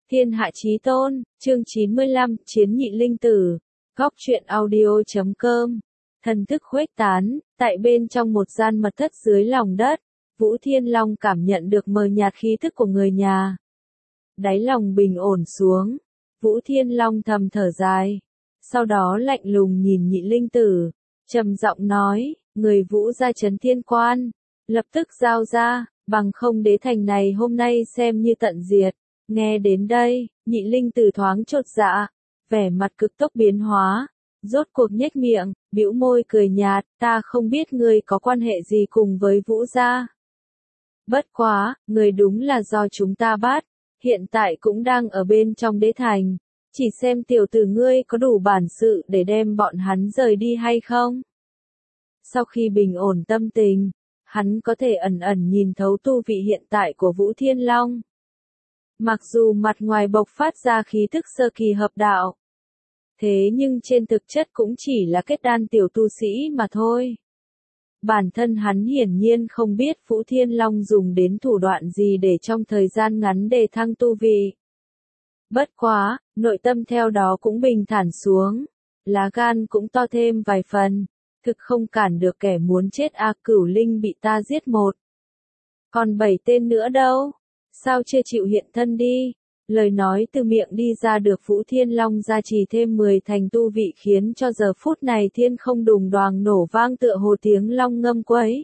Thiên hạ chí tôn, chương 95, Chiến nhị linh tử. Góc truyện audio.com. Thần thức khuếch tán, tại bên trong một gian mật thất dưới lòng đất, Vũ Thiên Long cảm nhận được mờ nhạt khí thức của người nhà. Đáy lòng bình ổn xuống, Vũ Thiên Long thầm thở dài. Sau đó lạnh lùng nhìn nhị linh tử, trầm giọng nói, người Vũ gia trấn thiên quan, lập tức giao ra, bằng không đế thành này hôm nay xem như tận diệt. Nghe đến đây, nhị linh tử thoáng chột dạ, vẻ mặt cực tốc biến hóa, rốt cuộc nhếch miệng, bĩu môi cười nhạt, ta không biết ngươi có quan hệ gì cùng với Vũ gia. Bất quá, người đúng là do chúng ta bắt, hiện tại cũng đang ở bên trong đế thành, chỉ xem tiểu tử ngươi có đủ bản sự để đem bọn hắn rời đi hay không. Sau khi bình ổn tâm tình, hắn có thể ẩn ẩn nhìn thấu tu vị hiện tại của Vũ Thiên Long. Mặc dù mặt ngoài bộc phát ra khí thức sơ kỳ hợp đạo, thế nhưng trên thực chất cũng chỉ là kết đan tiểu tu sĩ mà thôi. Bản thân hắn hiển nhiên không biết Vũ Thiên Long dùng đến thủ đoạn gì để trong thời gian ngắn đề thăng tu vị. Bất quá, nội tâm theo đó cũng bình thản xuống, lá gan cũng to thêm vài phần, thực không cản được kẻ muốn chết Cửu Linh bị ta giết một. Còn 7 tên nữa đâu? Sao chưa chịu hiện thân đi? Lời nói từ miệng đi ra được Vũ Thiên Long gia trì thêm 10 thành tu vị khiến cho giờ phút này thiên không đùng đoàng nổ vang tựa hồ tiếng long ngâm quấy.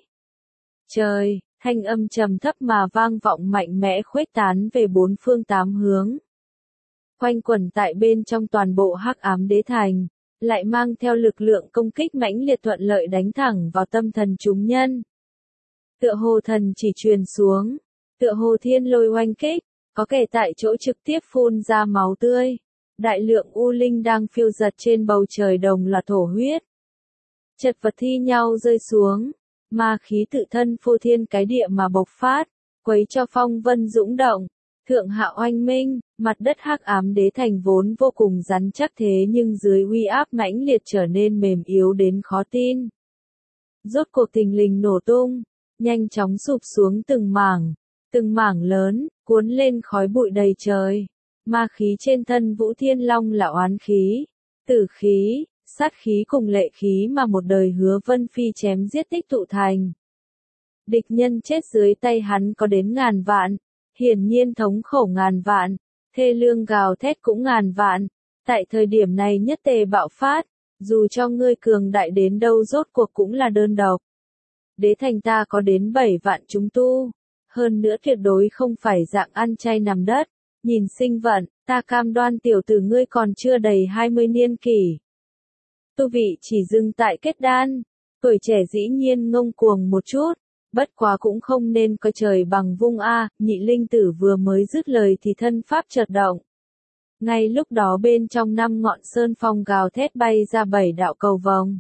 Trời, thanh âm trầm thấp mà vang vọng mạnh mẽ khuếch tán về bốn phương tám hướng. Quanh quẩn tại bên trong toàn bộ hắc ám đế thành, lại mang theo lực lượng công kích mãnh liệt thuận lợi đánh thẳng vào tâm thần chúng nhân. Tựa hồ thần chỉ truyền xuống. Tựa hồ thiên lôi oanh kích, có kẻ tại chỗ trực tiếp phun ra máu tươi. Đại lượng u linh đang phiêu giật trên bầu trời đồng loạt thổ huyết. Chật vật thi nhau rơi xuống, ma khí tự thân phô thiên cái địa mà bộc phát, quấy cho phong vân dũng động. Thượng hạ oanh minh, mặt đất hắc ám đế thành vốn vô cùng rắn chắc thế nhưng dưới uy áp mãnh liệt trở nên mềm yếu đến khó tin. Rốt cuộc thình lình nổ tung, nhanh chóng sụp xuống từng mảng lớn, cuốn lên khói bụi đầy trời. Ma khí trên thân Vũ Thiên Long là oán khí, tử khí, sát khí cùng lệ khí mà một đời Hứa Vân Phi chém giết tích tụ thành. Địch nhân chết dưới tay hắn có đến ngàn vạn, hiển nhiên thống khổ ngàn vạn, thê lương gào thét cũng ngàn vạn. Tại thời điểm này nhất tề bạo phát, dù cho ngươi cường đại đến đâu rốt cuộc cũng là đơn độc. Đế thành ta có đến 7 vạn chúng tu. Hơn nữa tuyệt đối không phải dạng ăn chay nằm đất, nhìn sinh vận, ta cam đoan tiểu tử ngươi còn chưa đầy 20 niên kỷ. Tu vị chỉ dừng tại kết đan, tuổi trẻ dĩ nhiên ngông cuồng một chút, bất quá cũng không nên coi trời bằng vung nhị linh tử vừa mới dứt lời thì thân pháp chợt động. Ngay lúc đó bên trong 5 ngọn sơn phong gào thét bay ra 7 đạo cầu vồng.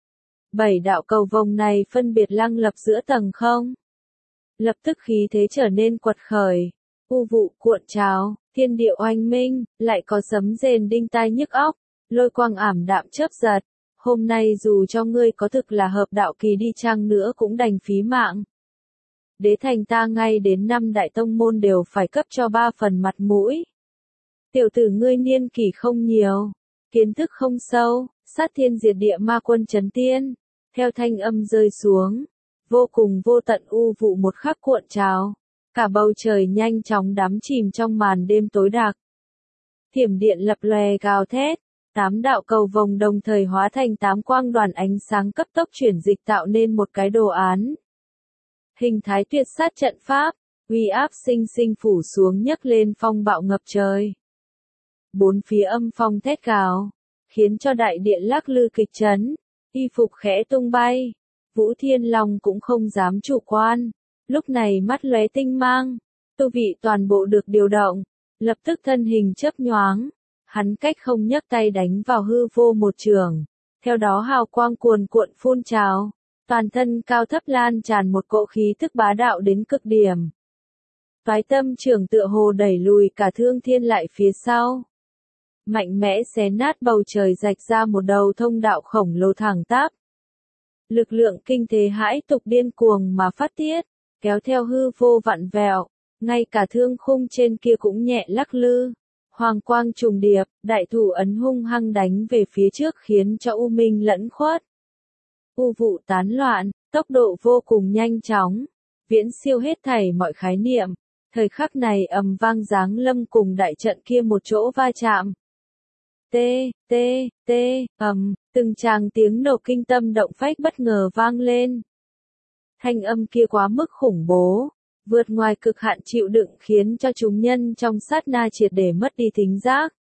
7 đạo cầu vồng này phân biệt lăng lập giữa tầng không. Lập tức khí thế trở nên quật khởi, u vụ cuộn trào, thiên địa oanh minh, lại có sấm rền đinh tai nhức óc, lôi quang ảm đạm chớp giật. Hôm nay dù cho ngươi có thực là hợp đạo kỳ đi chăng nữa cũng đành phí mạng. Đế thành ta ngay đến 5 đại tông môn đều phải cấp cho 3 phần mặt mũi. Tiểu tử ngươi niên kỷ không nhiều, kiến thức không sâu, sát thiên diệt địa ma quân trấn tiên. Theo thanh âm rơi xuống, vô cùng vô tận u vụ một khắc cuộn trào, cả bầu trời nhanh chóng đắm chìm trong màn đêm tối đặc. Thiểm điện lập lòe gào thét, 8 đạo cầu vồng đồng thời hóa thành 8 quang đoàn ánh sáng cấp tốc chuyển dịch tạo nên một cái đồ án. Hình thái tuyệt sát trận pháp, uy áp sinh sinh phủ xuống nhấc lên phong bạo ngập trời. Bốn phía âm phong thét gào, khiến cho đại địa lắc lư kịch chấn, y phục khẽ tung bay. Vũ Thiên Long cũng không dám chủ quan, lúc này mắt lóe tinh mang, tu vị toàn bộ được điều động, lập tức thân hình chớp nhoáng, hắn cách không nhấc tay đánh vào hư vô một trường, theo đó hào quang cuồn cuộn phun trào, toàn thân cao thấp lan tràn một cỗ khí thức bá đạo đến cực điểm. Toái tâm trường tựa hồ đẩy lùi cả Thương Thiên lại phía sau, mạnh mẽ xé nát bầu trời rạch ra một đầu thông đạo khổng lồ thẳng tắp. Lực lượng kinh thế hãi tục điên cuồng mà phát tiết, kéo theo hư vô vặn vẹo, ngay cả thương khung trên kia cũng nhẹ lắc lư, Hoàng quang trùng điệp, đại thủ ấn hung hăng đánh về phía trước khiến cho u minh lẫn khuất. U vụ tán loạn, tốc độ vô cùng nhanh chóng, viễn siêu hết thảy mọi khái niệm. Thời khắc này ầm vang giáng lâm cùng đại trận kia một chỗ va chạm. Từng tràng tiếng nổ kinh tâm động phách bất ngờ vang lên. Thanh âm kia quá mức khủng bố, vượt ngoài cực hạn chịu đựng khiến cho chúng nhân trong sát na triệt để mất đi thính giác.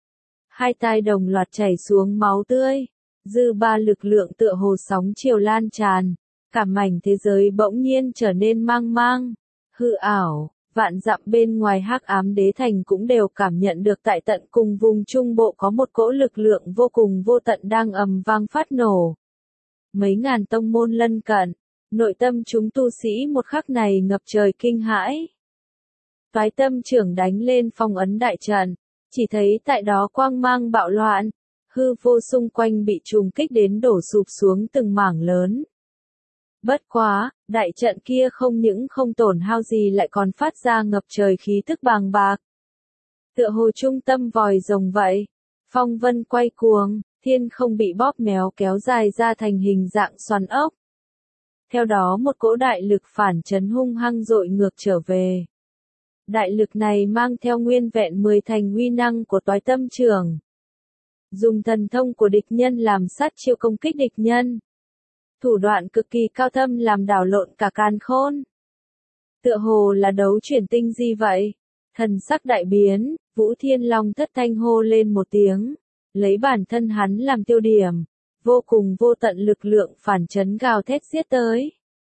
Hai tai đồng loạt chảy xuống máu tươi, dư ba lực lượng tựa hồ sóng chiều lan tràn, cả mảnh thế giới bỗng nhiên trở nên mang mang, hư ảo. Vạn dặm bên ngoài hắc ám đế thành cũng đều cảm nhận được tại tận cùng vùng trung bộ có một cỗ lực lượng vô cùng vô tận đang ầm vang phát nổ. Mấy ngàn tông môn lân cận, nội tâm chúng tu sĩ một khắc này ngập trời kinh hãi. Toái tâm trưởng đánh lên phong ấn đại trận, chỉ thấy tại đó quang mang bạo loạn, hư vô xung quanh bị trùng kích đến đổ sụp xuống từng mảng lớn. Bất quá, đại trận kia không những không tổn hao gì lại còn phát ra ngập trời khí tức bàng bạc. Tựa hồ trung tâm vòi rồng vậy, phong vân quay cuồng, thiên không bị bóp méo kéo dài ra thành hình dạng xoắn ốc. Theo đó một cỗ đại lực phản chấn hung hăng dội ngược trở về. Đại lực này mang theo nguyên vẹn 10 thành uy năng của toái tâm trưởng. Dùng thần thông của địch nhân làm sát chiêu công kích địch nhân. Thủ đoạn cực kỳ cao thâm làm đảo lộn cả càn khôn. Tựa hồ là đấu chuyển tinh di vậy. Thần sắc đại biến, Vũ Thiên Long thất thanh hô lên một tiếng, lấy bản thân hắn làm tiêu điểm, vô cùng vô tận lực lượng phản chấn gào thét giết tới.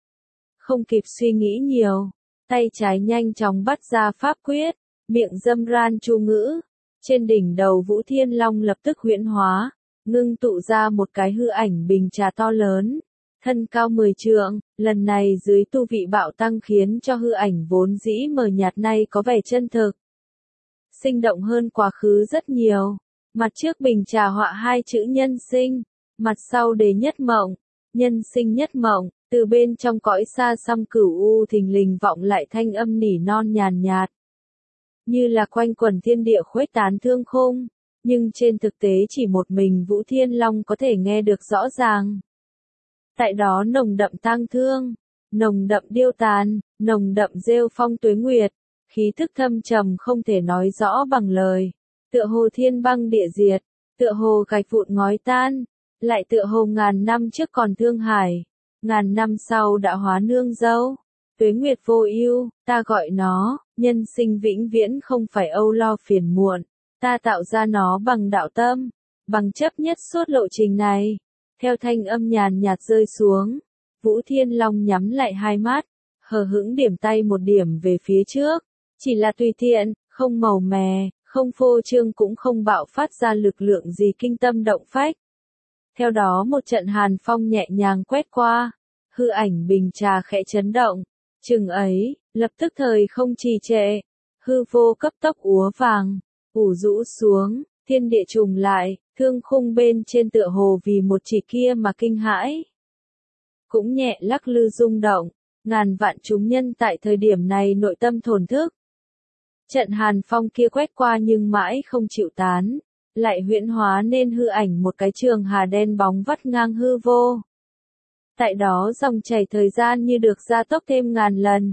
Không kịp suy nghĩ nhiều, tay trái nhanh chóng bắt ra pháp quyết, miệng dâm ran chú ngữ, trên đỉnh đầu Vũ Thiên Long lập tức huyễn hóa, ngưng tụ ra một cái hư ảnh bình trà to lớn. Thân cao 10 trượng, lần này dưới tu vị bạo tăng khiến cho hư ảnh vốn dĩ mờ nhạt này có vẻ chân thực. Sinh động hơn quá khứ rất nhiều. Mặt trước bình trà họa hai chữ nhân sinh, mặt sau đề nhất mộng, nhân sinh nhất mộng, từ bên trong cõi xa xăm cửu u thình lình vọng lại thanh âm nỉ non nhàn nhạt. Như là quanh quần thiên địa khuếch tán thương khung, nhưng trên thực tế chỉ một mình Vũ Thiên Long có thể nghe được rõ ràng. Tại đó nồng đậm tang thương, nồng đậm điêu tàn, nồng đậm rêu phong tuế nguyệt, khí thức thâm trầm không thể nói rõ bằng lời. Tựa hồ thiên băng địa diệt, tựa hồ gạch vụn ngói tan, lại tựa hồ ngàn năm trước còn thương hải, ngàn năm sau đã hóa nương dâu. Tuế nguyệt vô ưu, ta gọi nó, nhân sinh vĩnh viễn không phải âu lo phiền muộn, ta tạo ra nó bằng đạo tâm, bằng chấp nhất suốt lộ trình này. Theo thanh âm nhàn nhạt rơi xuống, Vũ Thiên Long nhắm lại hai mắt, hờ hững điểm tay một điểm về phía trước, chỉ là tùy tiện, không màu mè, không phô trương cũng không bạo phát ra lực lượng gì kinh tâm động phách. Theo đó một trận hàn phong nhẹ nhàng quét qua, hư ảnh bình trà khẽ chấn động, chừng ấy, lập tức thời không trì trệ, hư vô cấp tốc úa vàng, ủ rũ xuống, thiên địa trùng lại, thương khung bên trên tựa hồ vì một chỉ kia mà kinh hãi. Cũng nhẹ lắc lư rung động, ngàn vạn chúng nhân tại thời điểm này nội tâm thổn thức. Trận hàn phong kia quét qua nhưng mãi không chịu tán, lại huyễn hóa nên hư ảnh một cái trường hà đen bóng vắt ngang hư vô. Tại đó dòng chảy thời gian như được gia tốc thêm ngàn lần,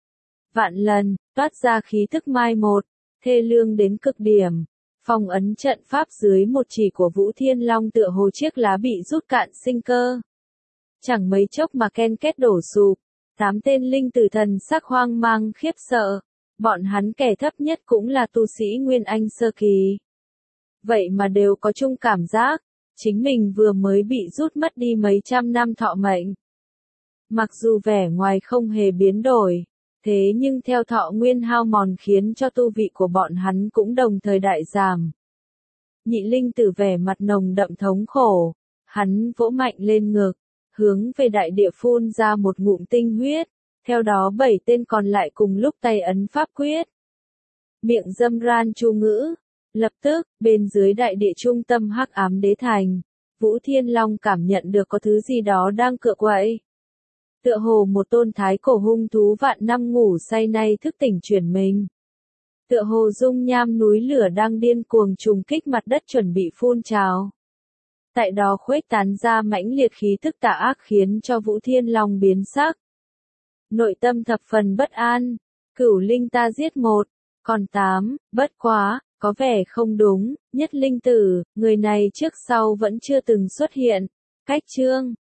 vạn lần, toát ra khí thức mai một, thê lương đến cực điểm. Phong ấn trận pháp dưới một chỉ của Vũ Thiên Long tựa hồ chiếc lá bị rút cạn sinh cơ. Chẳng mấy chốc mà ken kết đổ sụp, 8 tên linh tử thần sắc hoang mang khiếp sợ. Bọn hắn kẻ thấp nhất cũng là tu sĩ Nguyên Anh sơ kỳ. Vậy mà đều có chung cảm giác, chính mình vừa mới bị rút mất đi mấy trăm năm thọ mệnh. Mặc dù vẻ ngoài không hề biến đổi, thế nhưng theo thọ nguyên hao mòn khiến cho tu vị của bọn hắn cũng đồng thời đại giảm. Nhị linh tử vẻ mặt nồng đậm thống khổ, hắn vỗ mạnh lên ngực, hướng về đại địa phun ra một ngụm tinh huyết, theo đó 7 tên còn lại cùng lúc tay ấn pháp quyết. Miệng dâm ran chú ngữ, lập tức, bên dưới đại địa trung tâm hắc ám đế thành, Vũ Thiên Long cảm nhận được có thứ gì đó đang cựa quậy. Tựa hồ một tôn thái cổ hung thú vạn năm ngủ say nay thức tỉnh chuyển mình. Tựa hồ dung nham núi lửa đang điên cuồng trùng kích mặt đất chuẩn bị phun trào. Tại đó khuếch tán ra mãnh liệt khí tức tà ác khiến cho Vũ Thiên Long biến sắc. Nội tâm thập phần bất an, Cửu Linh ta giết một, còn 8, bất quá, có vẻ không đúng, Nhất Linh Tử, người này trước sau vẫn chưa từng xuất hiện. Cách chương